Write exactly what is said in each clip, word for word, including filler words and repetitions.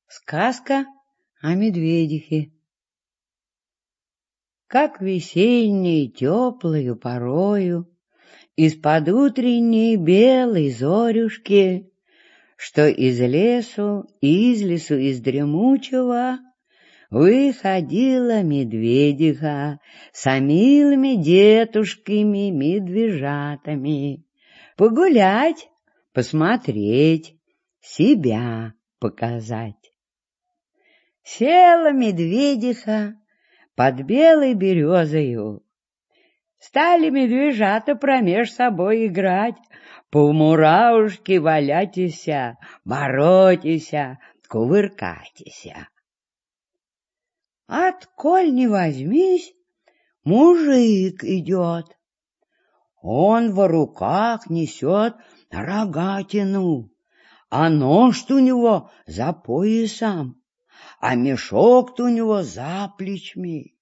Сказка о медведихе. Как весенней теплою порою из-под утренней белой зорюшки, что из лесу, из лесу, из дремучего выходила медведиха с милыми детушками медвежатами погулять, посмотреть, себя показать. Села медведиха под белой березою. Стали медвежата промеж собой играть, по муравушке валятися, боротися, кувыркатися. Отколь не возьмись, мужик идет. Он во руках несет рогатину, а нож-то у него за поясом, а мешок-то у него за плечми.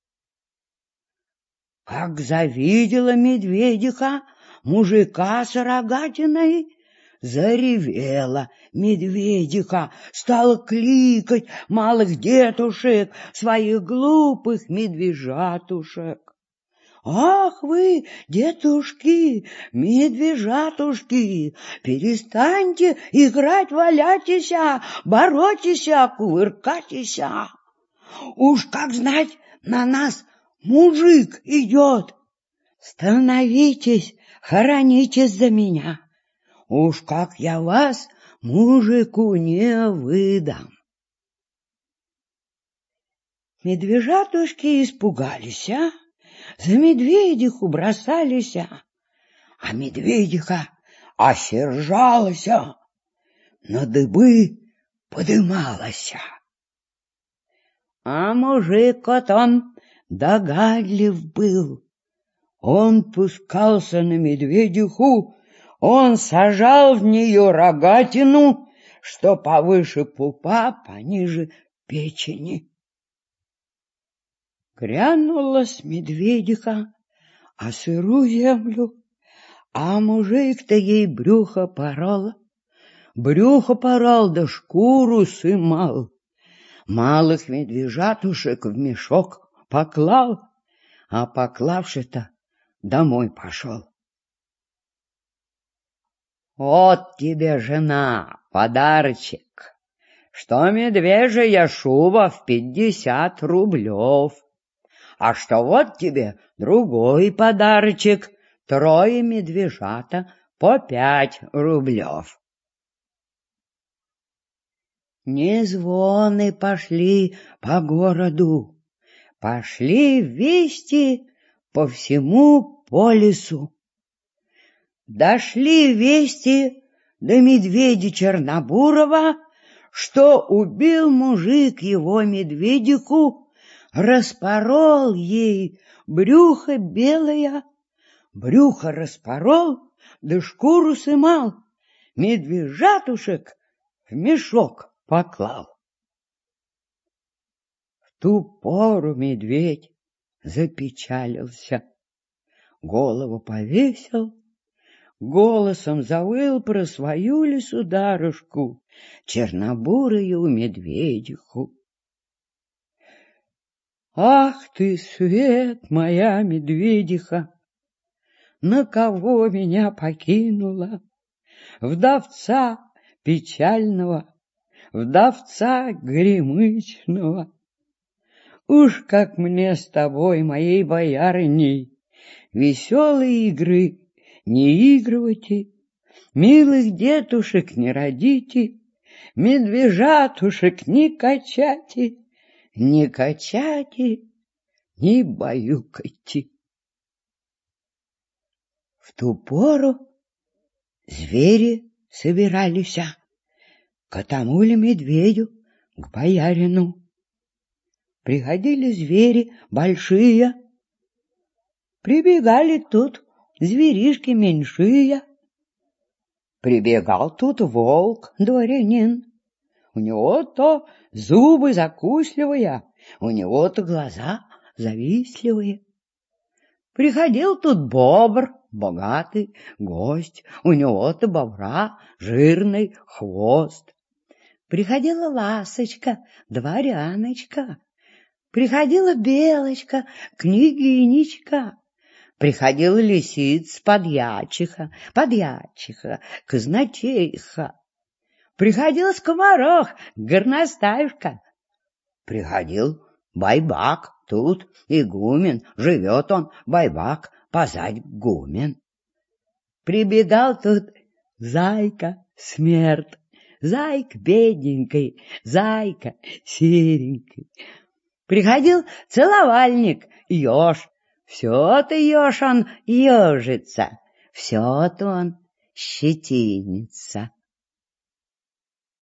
Как завидела медведиха мужика с рогатиной, заревела медведиха, стала кликать малых детушек, своих глупых медвежатушек. «Ах вы, детушки, медвежатушки, перестаньте играть, валяйтеся, боротеся, кувыркатеся! Уж как знать, на нас мужик идет! Становитесь, хоронитесь за меня! Уж как я вас мужику не выдам!» Медвежатушки испугались, а? За медведиху бросались, а медведиха осержалась, на дыбы подымалась. А мужик вот он догадлив был. Он пускался на медведиху, он сажал в нее рогатину, что повыше пупа, пониже печени. Грянулась медведиха о сырую землю, а мужик-то ей брюхо порол, брюхо порол да шкуру сымал, малых медвежатушек в мешок поклал, а поклавши-то домой пошел. «Вот тебе, жена, подарочек, что медвежья шуба в пятьдесят рублев. А что вот тебе другой подарочек, трое медвежата по пять рублев». Не звоны пошли по городу, пошли вести по всему полису. Дошли вести до медведя Чернобурова, что убил мужик его медведиху, распорол ей брюхо белое, брюхо распорол, да шкуру сымал, медвежатушек в мешок поклал. В ту пору медведь запечалился, голову повесил, голосом завыл про свою лисударушку, чернобурую медведиху. «Ах ты, свет, моя медведиха, на кого меня покинула? Вдовца печального, вдовца гремычного. Уж как мне с тобой, моей боярыней, веселые игры не игрывайте, милых детушек не родите, медвежатушек не качайте, не качайте, не баюкайте». В ту пору звери собирались к тому ли медведю, к боярину. Приходили звери большие, прибегали тут зверишки меньшие. Прибегал тут волк, дворянин. У него-то зубы закусливые, у него-то глаза завистливые. Приходил тут бобр, богатый гость, у него-то бобра жирный хвост. Приходила ласочка, дворяночка, приходила белочка, княгинечка, приходила лисица, подьячиха, подьячиха, казначейха, приходил скоморох, горностаюшка, приходил байбак, тут игумен, живет он, байбак, позадь гумен. Прибегал тут зайка смерть, зайка бедненький, зайка серенький. Приходил целовальник, еж, все-то еж он ежится, все-то он щетинится.